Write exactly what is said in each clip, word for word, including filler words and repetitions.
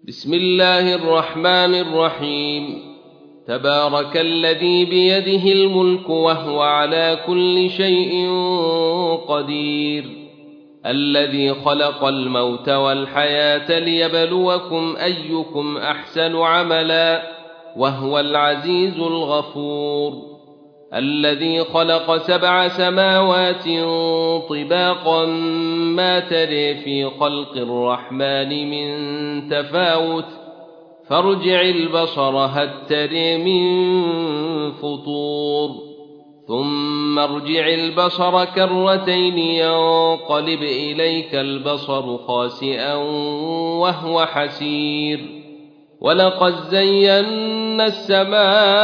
بسم الله الرحمن الرحيم. تبارك الذي بيده الملك وهو على كل شيء قدير، الذي خلق الموت والحياة ليبلوكم أيكم أحسن عملا وهو العزيز الغفور، الذي خلق سبع سماوات طباقا ما تري في خلق الرحمن من تفاوت فارجع البصر هل تري من فطور، ثم ارجع البصر كرتين ينقلب إليك البصر خاسئا وهو حسير، ولقد زينا السماء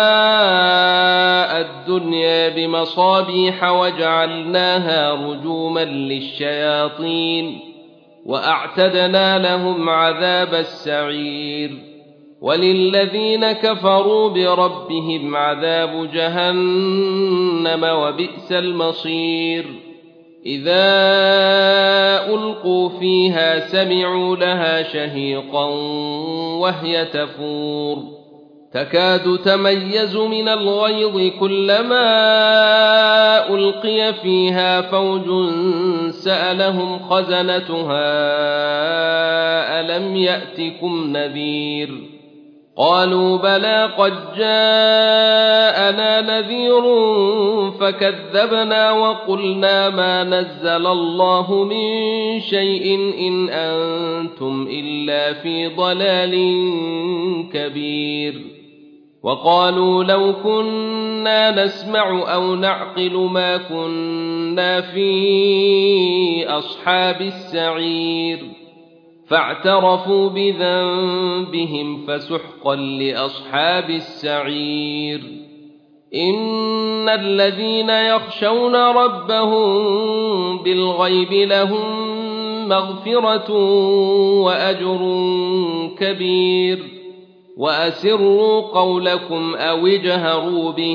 الدنيا بمصابيح وجعلناها رجوما للشياطين وأعتدنا لهم عذاب السعير، وللذين كفروا بربهم عذاب جهنم وبئس المصير. إذا ألقوا فيها سمعوا لها شهيقا وهي تفور تكاد تميز من الغيظ كلما ألقي فيها فوج سألهم خزنتها ألم يأتكم نذير، قالوا بلى قد جاءنا نذير فكذبنا وقلنا ما نزل الله من شيء إن أنتم إلا في ضلال كبير، وقالوا لو كنا نسمع أو نعقل ما كنا في أصحاب السعير، فاعترفوا بذنبهم فسحقا لأصحاب السعير. إن الذين يخشون ربهم بالغيب لهم مغفرة وأجر كبير، وأسروا قولكم أو اجهروا به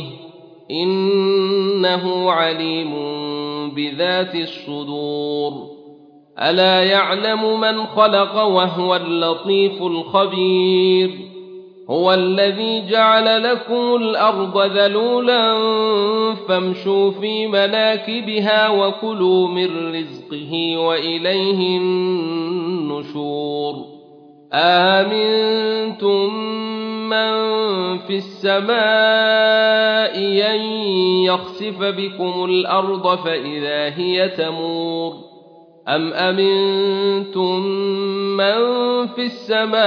إنه عليم بذات الصدور. ألا يعلم من خلق وهو اللطيف الخبير، هو الذي جعل لكم الأرض ذلولا فامشوا في مناكبها وكلوا من رزقه وإليه النشور. آمنتم من في السماء أن يخسف بكم الأرض فإذا هي تمور، أم أمنتم من في السماء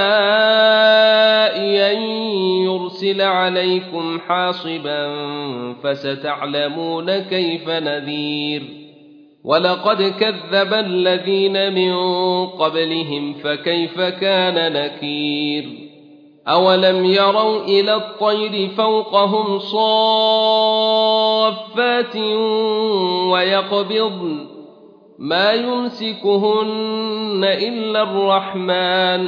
أن يرسل عليكم حاصبا فستعلمون كيف نذير. ولقد كذب الذين من قبلهم فكيف كان نكير. أولم يروا إلى الطير فوقهم صافات ويقبضن ما يمسكهن إلا الرحمن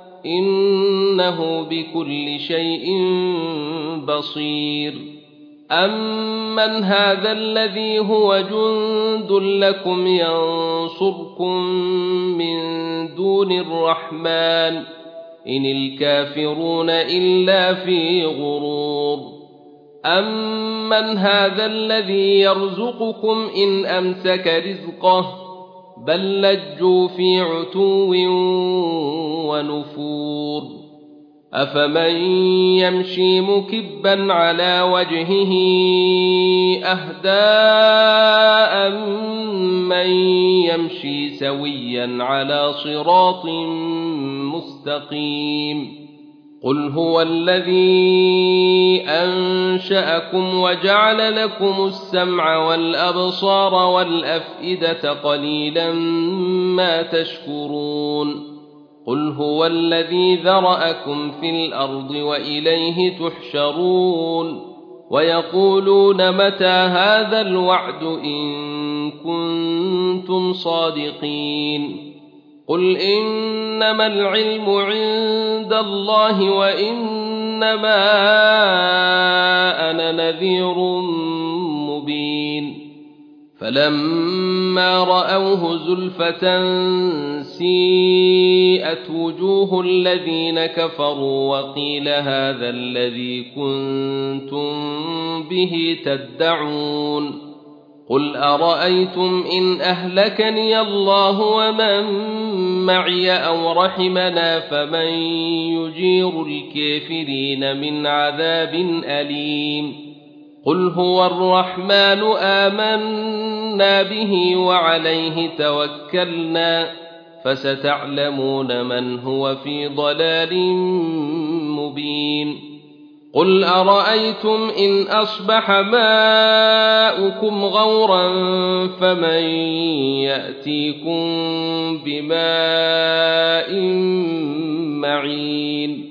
إنه بكل شيء بصير. أمن هذا الذي هو جند لكم ينصركم من دون الرحمن إن الكافرون إلا في غرور. أمن هذا الذي يرزقكم إن أمسك رزقه بل لجوا في عتو ونفور. أفمن يمشي مكبا على وجهه أهدى أمن يمشي سويا على صراط مستقيم. قل هو الذي أنشأكم وجعل لكم السمع والأبصار والأفئدة قليلا ما تشكرون. قل هو الذي ذرأكم في الأرض وإليه تحشرون. ويقولون متى هذا الوعد إن كنتم صادقين. قل إنما العلم عند الله وإنما أنا نذير مبين. فلما رأوه زلفة سيئت وجوه الذين كفروا وقيل هذا الذي كنتم به تدعون قل أرأيتم إن أهلكني الله ومن معي أو رحمنا فمن يجير الكافرين من عذاب أليم قل هو الرحمن آمنا به وعليه توكلنا فستعلمون من هو في ضلال مبين قل أرأيتم إن أصبح ماؤكم غورا فمن يأتيكم بماء معين